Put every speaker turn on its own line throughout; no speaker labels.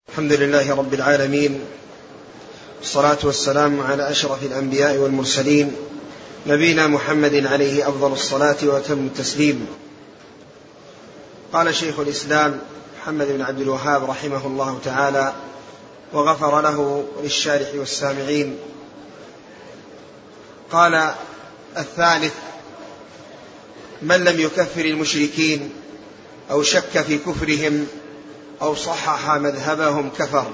الحمد لله رب العالمين، والصلاة والسلام على أشرف الأنبياء والمرسلين، نبينا محمد عليه أفضل الصلاة وأتم التسليم. قال شيخ الإسلام محمد بن عبد الوهاب رحمه الله تعالى وغفر له للشارح والسامعين، قال: الثالث: من لم يكفر المشركين أو شك في كفرهم أو صحح مذهبهم كفر.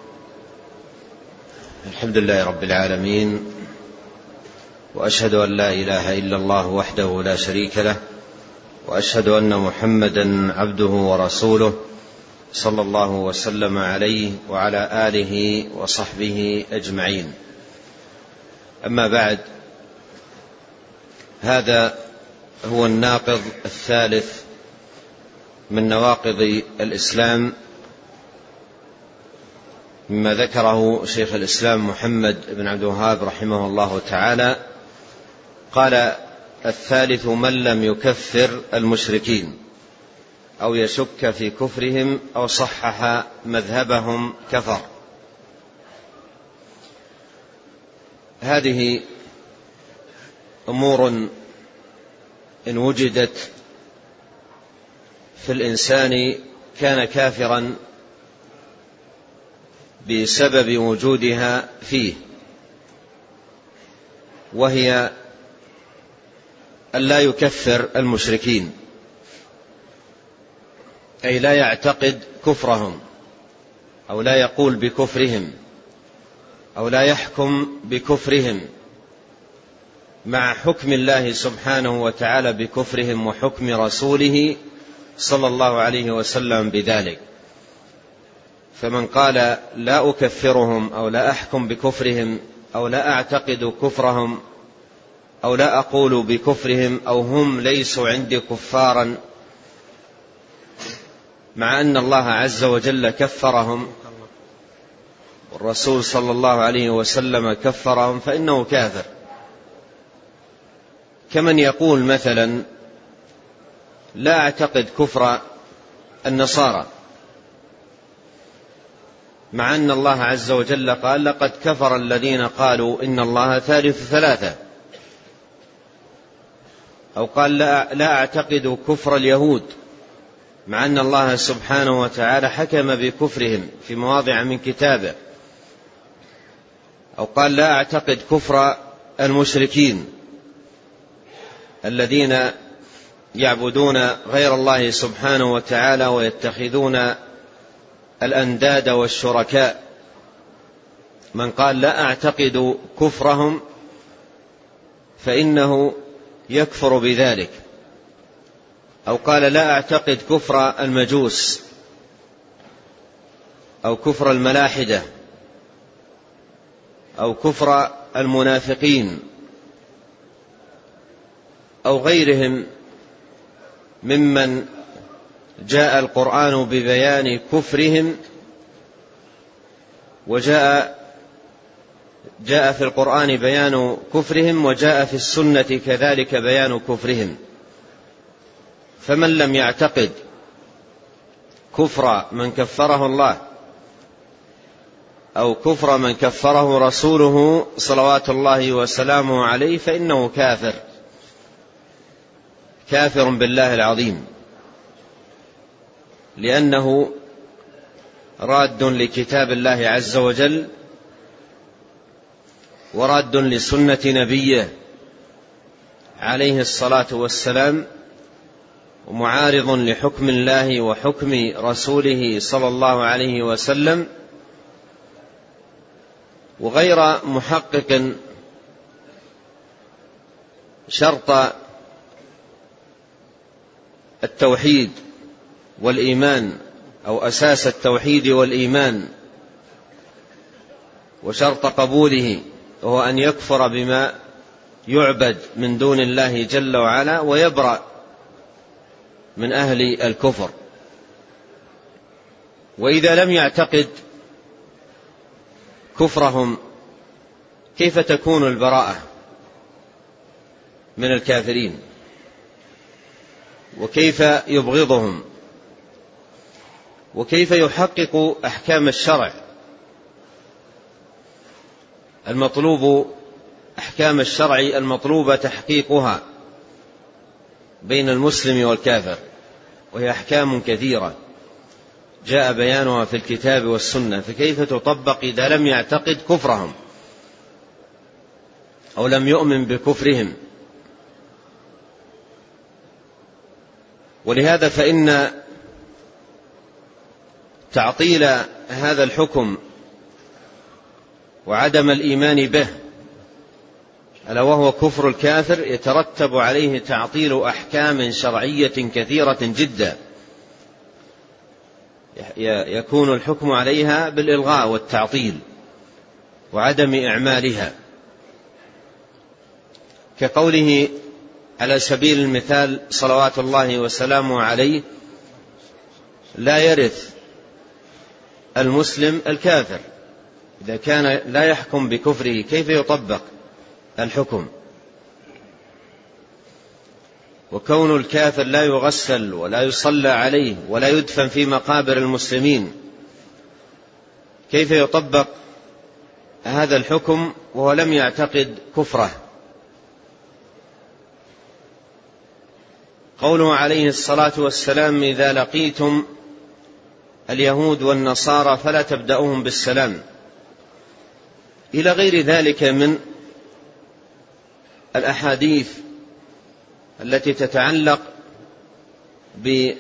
الحمد لله رب العالمين، وأشهد أن لا إله إلا الله وحده لا شريك له، وأشهد أن محمدا عبده ورسوله صلى الله وسلم عليه وعلى آله وصحبه أجمعين. أما بعد، هذا هو الناقض الثالث من نواقض الإسلام مما ذكره شيخ الإسلام محمد بن عبد الوهاب رحمه الله تعالى. قال: الثالث: من لم يكفر المشركين أو يشك في كفرهم أو صحح مذهبهم كفر. هذه أمور إن وجدت في الإنسان كان كافرا بسبب وجودها فيه، وهي أن لا يكفر المشركين، أي لا يعتقد كفرهم أو لا يقول بكفرهم أو لا يحكم بكفرهم مع حكم الله سبحانه وتعالى بكفرهم وحكم رسوله صلى الله عليه وسلم بذلك. فمن قال لا أكفرهم أو لا أحكم بكفرهم أو لا أعتقد كفرهم أو لا أقول بكفرهم أو هم ليسوا عندي كفارا، مع أن الله عز وجل كفرهم والرسول صلى الله عليه وسلم كفرهم، فإنه كافر. كمن يقول مثلا لا أعتقد كفر النصارى، مع أن الله عز وجل قال: لقد كفر الذين قالوا إن الله ثالث ثلاثة. أو قال لا أعتقد كفر اليهود، مع أن الله سبحانه وتعالى حكم بكفرهم في مواضع من كتابه. أو قال لا أعتقد كفر المشركين الذين يعبدون غير الله سبحانه وتعالى ويتخذون الأنداد والشركاء. من قال لا أعتقد كفرهم فإنه يكفر بذلك. أو قال لا أعتقد كفر المجوس أو كفر الملاحدة أو كفر المنافقين أو غيرهم ممن جاء القرآن ببيان كفرهم، وجاء في القرآن بيان كفرهم، وجاء في السنة كذلك بيان كفرهم. فمن لم يعتقد كفر من كفره الله أو كفر من كفره رسوله صلوات الله وسلامه عليه فإنه كافر بالله العظيم، لأنه راد لكتاب الله عز وجل وراد لسنة نبيه عليه الصلاة والسلام، ومعارض لحكم الله وحكم رسوله صلى الله عليه وسلم، وغير محقق شرط التوحيد والإيمان أو أساس التوحيد والإيمان وشرط قبوله، وهو أن يكفر بما يعبد من دون الله جل وعلا ويبرأ من أهل الكفر. وإذا لم يعتقد كفرهم كيف تكون البراءة من الكافرين؟ وكيف يبغضهم؟ وكيف يحقق أحكام الشرع المطلوب، أحكام الشرع المطلوبة تحقيقها بين المسلم والكافر، وهي أحكام كثيرة جاء بيانها في الكتاب والسنة، فكيف تطبق إذا لم يعتقد كفرهم أو لم يؤمن بكفرهم؟ ولهذا فإن تعطيل هذا الحكم وعدم الإيمان به، ألا وهو كفر الكافر، يترتب عليه تعطيل أحكام شرعية كثيرة جدا يكون الحكم عليها بالإلغاء والتعطيل وعدم إعمالها، كقوله على سبيل المثال صلوات الله وسلامه عليه: لا يرث المسلم الكافر. إذا كان لا يحكم بكفره كيف يطبق الحكم؟ وكون الكافر لا يغسل ولا يصلى عليه ولا يدفن في مقابر المسلمين، كيف يطبق هذا الحكم وهو لم يعتقد كفره؟ قوله عليه الصلاة والسلام: إذا لقيتم اليهود والنصارى فلا تبدأوهم بالسلام، إلى غير ذلك من الأحاديث التي تتعلق بحال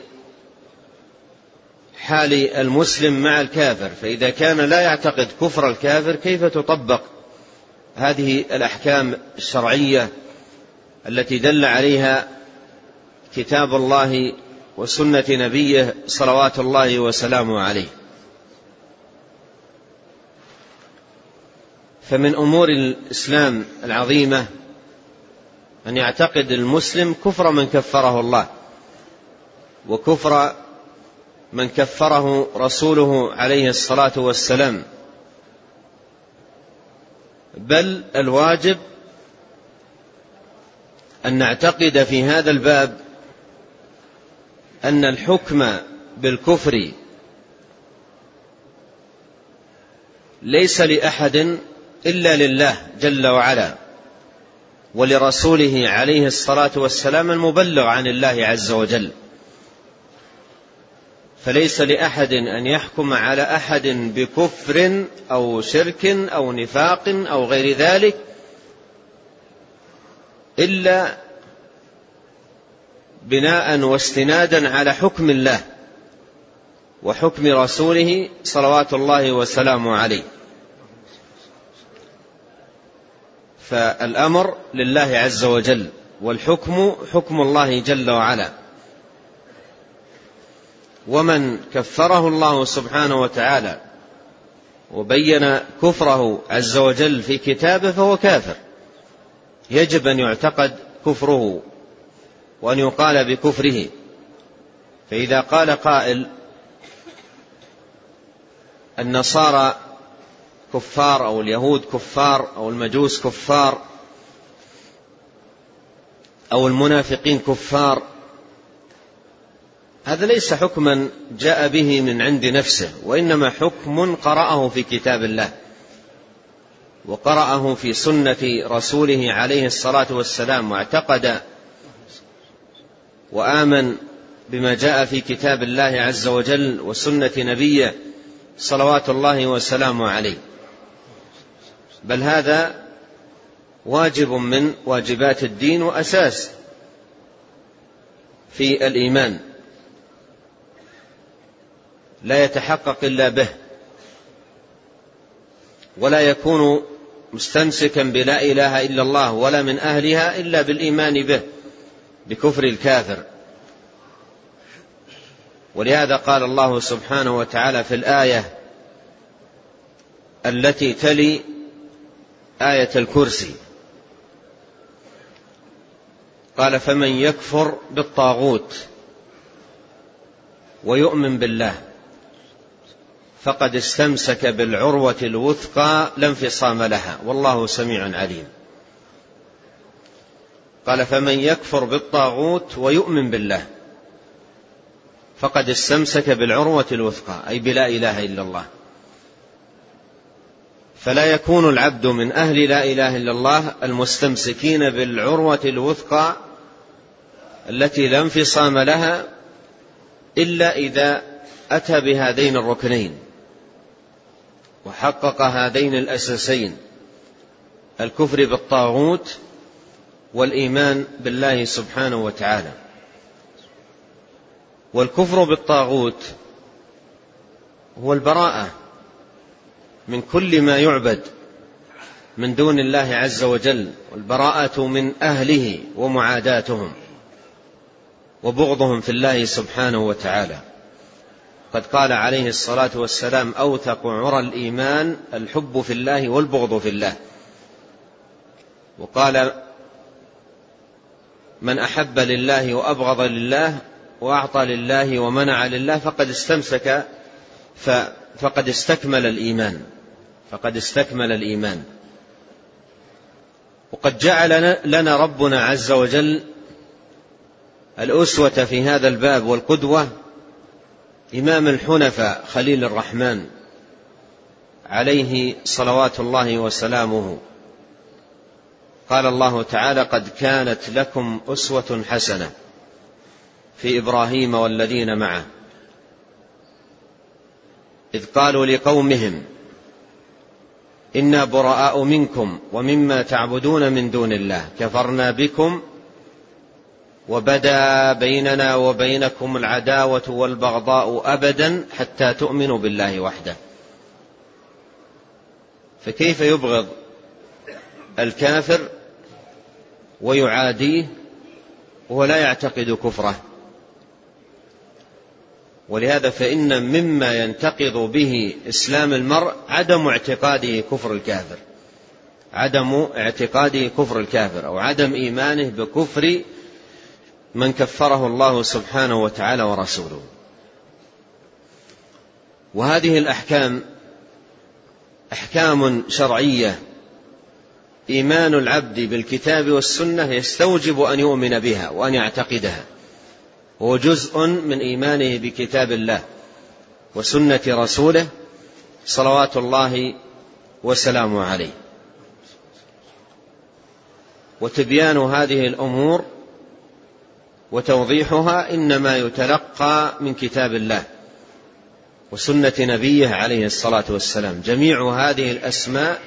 المسلم مع الكافر. فإذا كان لا يعتقد كفر الكافر كيف تطبق هذه الأحكام الشرعية التي دل عليها كتاب الله وسنة نبيه صلوات الله وسلامه عليه؟ فمن أمور الإسلام العظيمة أن يعتقد المسلم كفر من كفره الله وكفر من كفره رسوله عليه الصلاة والسلام، بل الواجب أن نعتقد في هذا الباب أن الحكم بالكفر ليس لأحد إلا لله جل وعلا ولرسوله عليه الصلاة والسلام المبلغ عن الله عز وجل. فليس لأحد أن يحكم على أحد بكفر أو شرك أو نفاق أو غير ذلك إلا بناء واستنادا على حكم الله وحكم رسوله صلوات الله وسلامه عليه. فالأمر لله عز وجل والحكم حكم الله جل وعلا، ومن كفره الله سبحانه وتعالى وبين كفره عز وجل في كتابه فهو كافر، يجب أن يعتقد كفره وأن يقال بكفره. فإذا قال قائل النصارى كفار أو اليهود كفار أو المجوس كفار أو المنافقين كفار، هذا ليس حكما جاء به من عند نفسه، وإنما حكم قرأه في كتاب الله وقرأه في سنة رسوله عليه الصلاة والسلام، واعتقد وآمن بما جاء في كتاب الله عز وجل وسنة نبيه صلوات الله وسلامه عليه. بل هذا واجب من واجبات الدين وأساس في الإيمان، لا يتحقق إلا به، ولا يكون مستمسكا بلا إله إلا الله ولا من أهلها إلا بالإيمان به بكفر الكافر. ولهذا قال الله سبحانه وتعالى في الآية التي تلي آية الكرسي قال: فمن يكفر بالطاغوت ويؤمن بالله فقد استمسك بالعروة الوثقى لا انفصام لها والله سميع عليم. قال: فمن يكفر بالطاغوت ويؤمن بالله، فقد استمسك بالعروة الوثقى، أي بلا إله إلا الله. فلا يكون العبد من أهل لا إله إلا الله المستمسكين بالعروة الوثقى التي لا انفصام لها إلا إذا أتى بهذين الركنين وحقق هذين الأساسين: الكفر بالطاغوت والإيمان بالله سبحانه وتعالى. والكفر بالطاغوت هو البراءة من كل ما يعبد من دون الله عز وجل، والبراءة من أهله ومعاداتهم وبغضهم في الله سبحانه وتعالى. قد قال عليه الصلاة والسلام: أوثق عرى الإيمان الحب في الله والبغض في الله. وقال: من أحب لله وأبغض لله وأعطى لله ومنع لله فقد استكمل الإيمان. وقد جعل لنا ربنا عز وجل الأسوة في هذا الباب والقدوة إمام الحنفاء خليل الرحمن عليه صلوات الله وسلامه. قال الله تعالى: قد كانت لكم أسوة حسنة في إبراهيم والذين معه إذ قالوا لقومهم إنا براء منكم ومما تعبدون من دون الله كفرنا بكم وبدا بيننا وبينكم العداوة والبغضاء أبدا حتى تؤمنوا بالله وحده. فكيف يبغض الكافر ويعاديه ولا يعتقد كفره؟ ولهذا فإن مما ينتقض به إسلام المرء عدم اعتقاده كفر الكافر أو عدم إيمانه بكفر من كفره الله سبحانه وتعالى ورسوله. وهذه الأحكام أحكام شرعية إيمان العبد بالكتاب والسنة يستوجب أن يؤمن بها وأن يعتقدها، هو جزء من إيمانه بكتاب الله وسنة رسوله صلوات الله وسلامه عليه. وتبيان هذه الأمور وتوضيحها إنما يتلقى من كتاب الله وسنة نبيه عليه الصلاة والسلام. جميع هذه الأسماء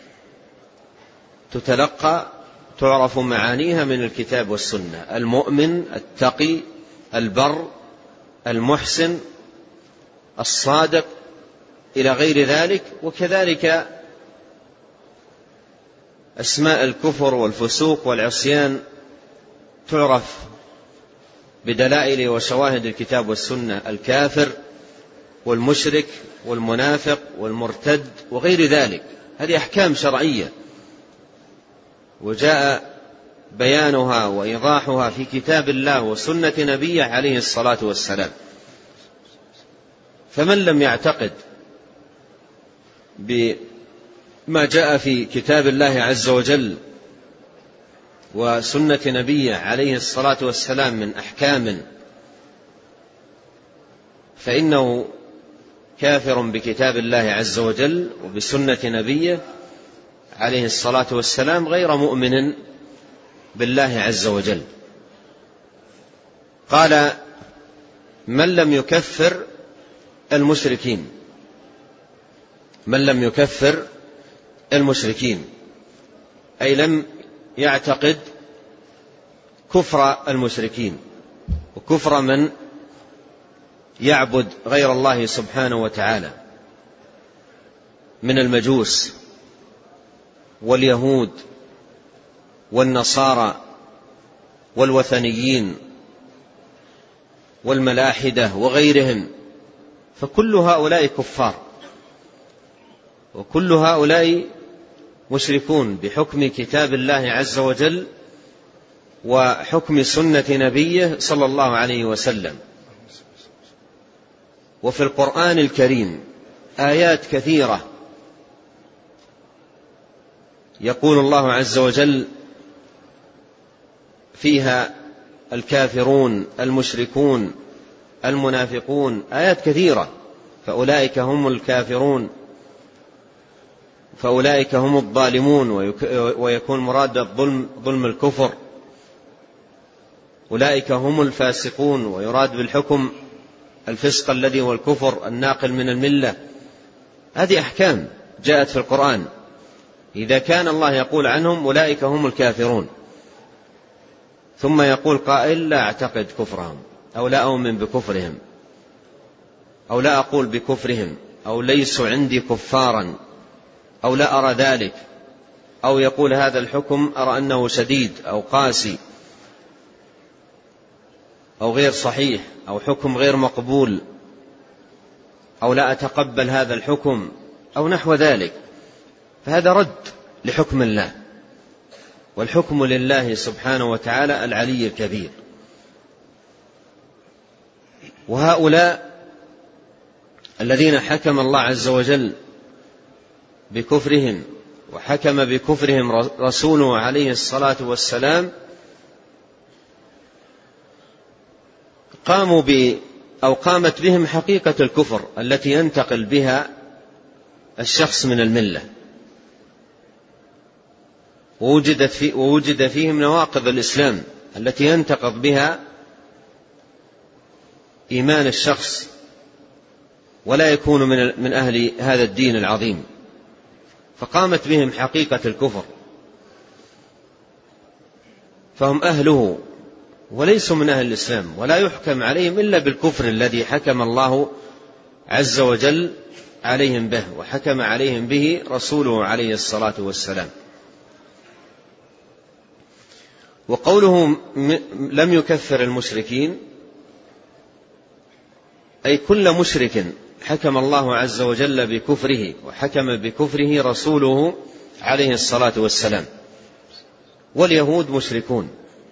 تتلقى تعرف معانيها من الكتاب والسنة: المؤمن، التقي، البر، المحسن، الصادق، إلى غير ذلك. وكذلك أسماء الكفر والفسوق والعصيان تعرف بدلائل وشواهد الكتاب والسنة: الكافر والمشرك والمنافق والمرتد وغير ذلك. هذه أحكام شرعية وجاء بيانها وإيضاحها في كتاب الله وسنة نبيه عليه الصلاة والسلام. فمن لم يعتقد بما جاء في كتاب الله عز وجل وسنة نبيه عليه الصلاة والسلام من أحكام فإنه كافر بكتاب الله عز وجل وبسنة نبيه عليه الصلاة والسلام، غير مؤمن بالله عز وجل. قال: من لم يكفر المشركين أي لم يعتقد كفر المشركين وكفر من يعبد غير الله سبحانه وتعالى من المجوس واليهود والنصارى والوثنيين والملاحدة وغيرهم، فكل هؤلاء كفار وكل هؤلاء مشركون بحكم كتاب الله عز وجل وحكم سنة نبيه صلى الله عليه وسلم. وفي القرآن الكريم آيات كثيرة يقول الله عز وجل فيها الكافرون المشركون المنافقون، آيات كثيرة. فأولئك هم الكافرون، فأولئك هم الظالمون، ويكون مراد الظلم ظلم الكفر. أولئك هم الفاسقون، ويراد بالحكم الفسق الذي هو الكفر الناقل من الملة. هذه أحكام جاءت في القرآن. إذا كان الله يقول عنهم أولئك هم الكافرون، ثم يقول قائل لا أعتقد كفرهم، أو لا أؤمن بكفرهم، أو لا أقول بكفرهم، أو ليسوا عندي كفارا، أو لا أرى ذلك، أو يقول هذا الحكم أرى أنه شديد أو قاسي أو غير صحيح، أو حكم غير مقبول، أو لا أتقبل هذا الحكم، أو نحو ذلك، فهذا رد لحكم الله، والحكم لله سبحانه وتعالى العلي الكبير. وهؤلاء الذين حكم الله عز وجل بكفرهم وحكم بكفرهم رسوله عليه الصلاة والسلام قامت بهم حقيقة الكفر التي ينتقل بها الشخص من الملة، ووجد فيهم نواقض الإسلام التي ينتقض بها إيمان الشخص، ولا يكون من أهل هذا الدين العظيم. فقامت بهم حقيقة الكفر، فهم أهله وليسوا من أهل الإسلام، ولا يحكم عليهم إلا بالكفر الذي حكم الله عز وجل عليهم به، وحكم عليهم به رسوله عليه الصلاة والسلام. وقوله لم يكفر المشركين، أي كل مشرك حكم الله عز وجل بكفره، وحكم بكفره رسوله عليه الصلاة والسلام. واليهود مشركون،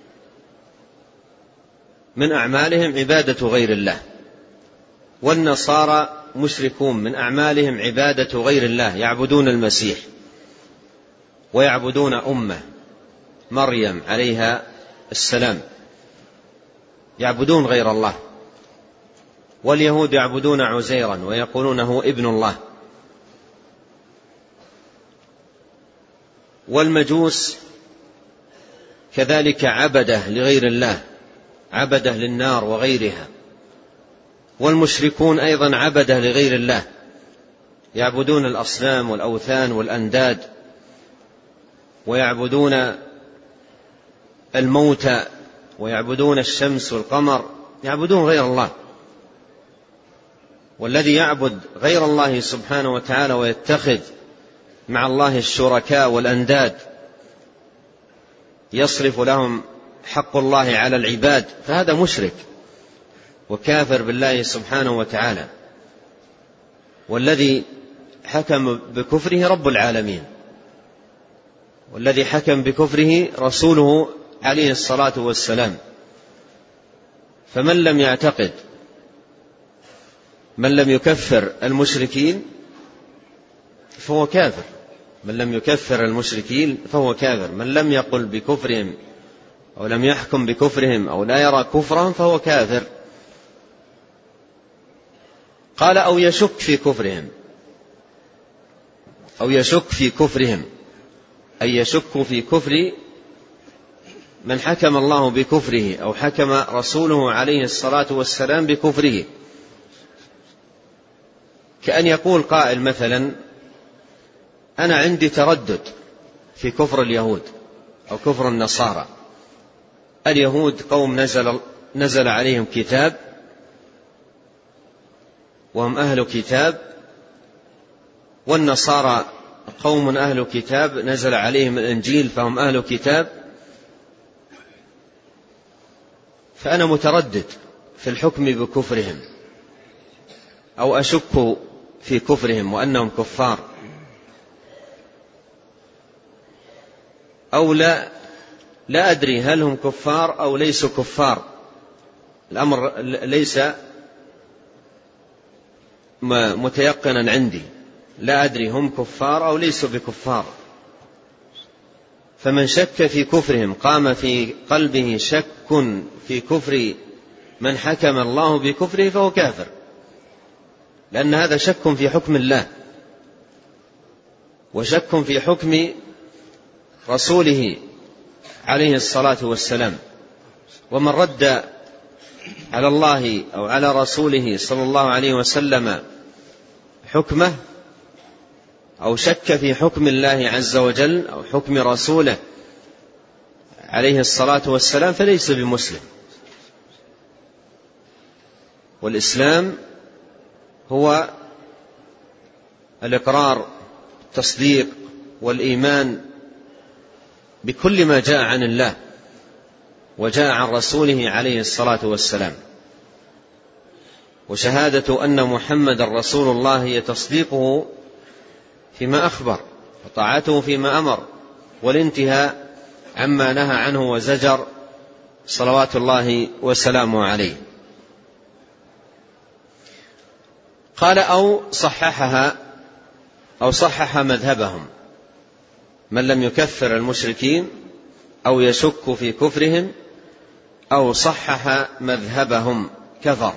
من أعمالهم عبادة غير الله، والنصارى مشركون، من أعمالهم عبادة غير الله، يعبدون المسيح ويعبدون أمه مريم عليها السلام، يعبدون غير الله. واليهود يعبدون عزيرا ويقولونه ابن الله. والمجوس كذلك عبده لغير الله، عبده للنار وغيرها. والمشركون أيضا عبده لغير الله، يعبدون الأصنام والأوثان والأنداد، ويعبدون الموتى، ويعبدون الشمس والقمر، يعبدون غير الله. والذي يعبد غير الله سبحانه وتعالى ويتخذ مع الله الشركاء والأنداد يصرف لهم حق الله على العباد، فهذا مشرك وكافر بالله سبحانه وتعالى. والذي حكم بكفره رب العالمين، والذي حكم بكفره رسوله عليه الصلاة والسلام. فمن لم يعتقد، من لم يكفر المشركين فهو كافر، من لم يكفر المشركين فهو كافر، من لم يقل بكفرهم أو لم يحكم بكفرهم أو لا يرى كفرهم فهو كافر. قال أو يشك في كفرهم، أو يشك في كفرهم، أي يشك في كفر من حكم الله بكفره أو حكم رسوله عليه الصلاة والسلام بكفره. كأن يقول قائل مثلا أنا عندي تردد في كفر اليهود أو كفر النصارى. اليهود قوم نزل عليهم كتاب وهم أهل كتاب، والنصارى قوم أهل كتاب نزل عليهم الإنجيل فهم أهل كتاب. فأنا متردد في الحكم بكفرهم، أو أشك في كفرهم وأنهم كفار، أو لا أدري هل هم كفار أو ليسوا كفار. الأمر ليس متيقنا عندي، لا أدري هم كفار أو ليسوا بكفار. فمن شك في كفرهم، قام في قلبه شك في كفر من حكم الله بكفره فهو كافر، لأن هذا شك في حكم الله وشك في حكم رسوله عليه الصلاة والسلام. ومن رد على الله أو على رسوله صلى الله عليه وسلم حكمه أو شك في حكم الله عز وجل أو حكم رسوله عليه الصلاة والسلام فليس بمسلم. والإسلام هو الإقرار، التصديق والإيمان بكل ما جاء عن الله وجاء عن رسوله عليه الصلاة والسلام، وشهادة أن محمد رسول الله هي تصديقه فيما أخبر وطاعته فيما أمر والانتهاء عما نهى عنه وزجر صلوات الله وسلامه عليه. قال أو صححها أو صحح مذهبهم، من لم يكفر المشركين أو يشك في كفرهم أو صحح مذهبهم كفر،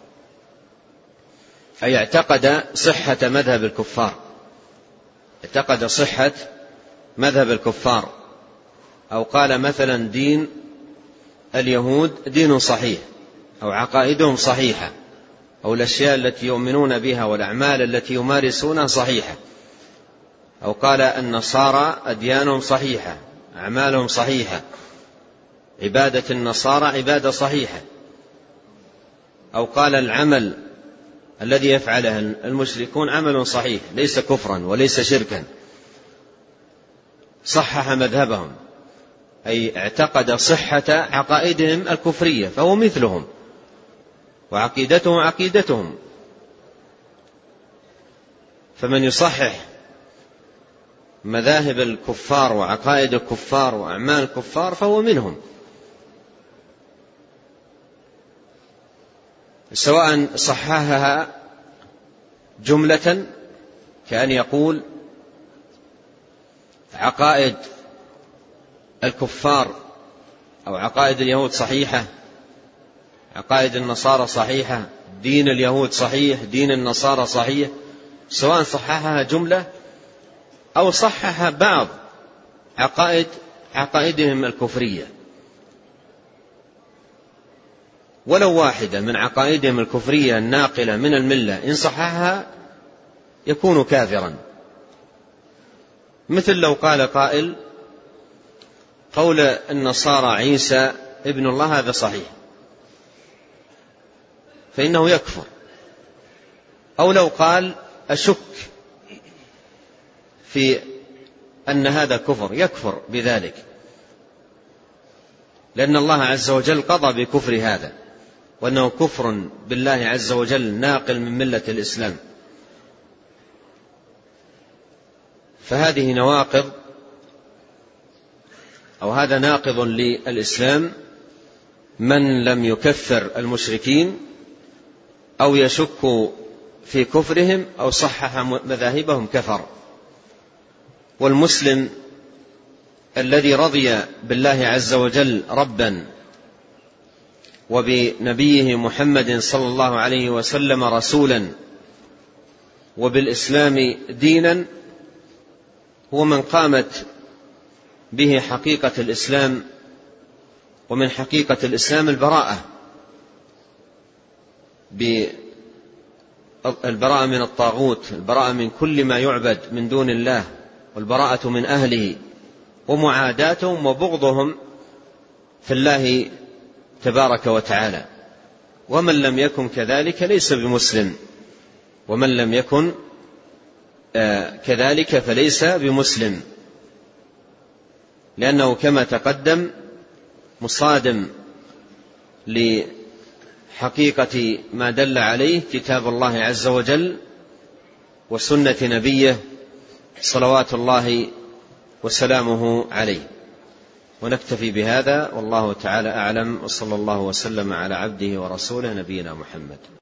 أي اعتقد صحة مذهب الكفار، اعتقد صحة مذهب الكفار، أو قال مثلا دين اليهود دين صحيح أو عقائدهم صحيحة أو الأشياء التي يؤمنون بها والأعمال التي يمارسونها صحيحة، أو قال النصارى أديانهم صحيحة أعمالهم صحيحة، عبادة النصارى عبادة صحيحة، أو قال العمل الذي يفعله المشركون عمل صحيح ليس كفرا وليس شركا، صحح مذهبهم أي اعتقد صحة عقائدهم الكفرية فهو مثلهم وعقيدته عقيدتهم. فمن يصحح مذاهب الكفار وعقائد الكفار وأعمال الكفار فهو منهم، سواء صححها جملة كأن يقول عقائد الكفار أو عقائد اليهود صحيحة، عقائد النصارى صحيحة، دين اليهود صحيح، دين النصارى صحيح، سواء صححها جملة أو صحح بعض عقائدهم الكفرية، ولو واحدة من عقائدهم الكفرية الناقلة من الملة إن صححها يكون كافرا. مثل لو قال قائل قول النصارى عيسى ابن الله هذا صحيح فإنه يكفر، أو لو قال أشك في أن هذا كفر يكفر بذلك، لأن الله عز وجل قضى بكفر هذا وأنه كفر بالله عز وجل ناقل من ملة الإسلام. فهذه نواقض أو هذا ناقض للإسلام، من لم يكفر المشركين أو يشك في كفرهم أو صحح مذاهبهم كفر. والمسلم الذي رضي بالله عز وجل ربا وبنبيه محمد صلى الله عليه وسلم رسولا وبالإسلام دينا هو من قامت به حقيقة الإسلام، ومن حقيقة الإسلام البراءة، البراءة من الطاغوت، البراءة من كل ما يعبد من دون الله، والبراءة من أهله ومعاداتهم وبغضهم في الله تبارك وتعالى. ومن لم يكن كذلك ليس بمسلم، ومن لم يكن كذلك فليس بمسلم، لأنه كما تقدم مصادم لحقيقة ما دل عليه كتاب الله عز وجل وسنة نبيه صلوات الله وسلامه عليه. ونكتفي بهذا والله تعالى أعلم، وصلى الله وسلم على عبده ورسوله نبينا محمد.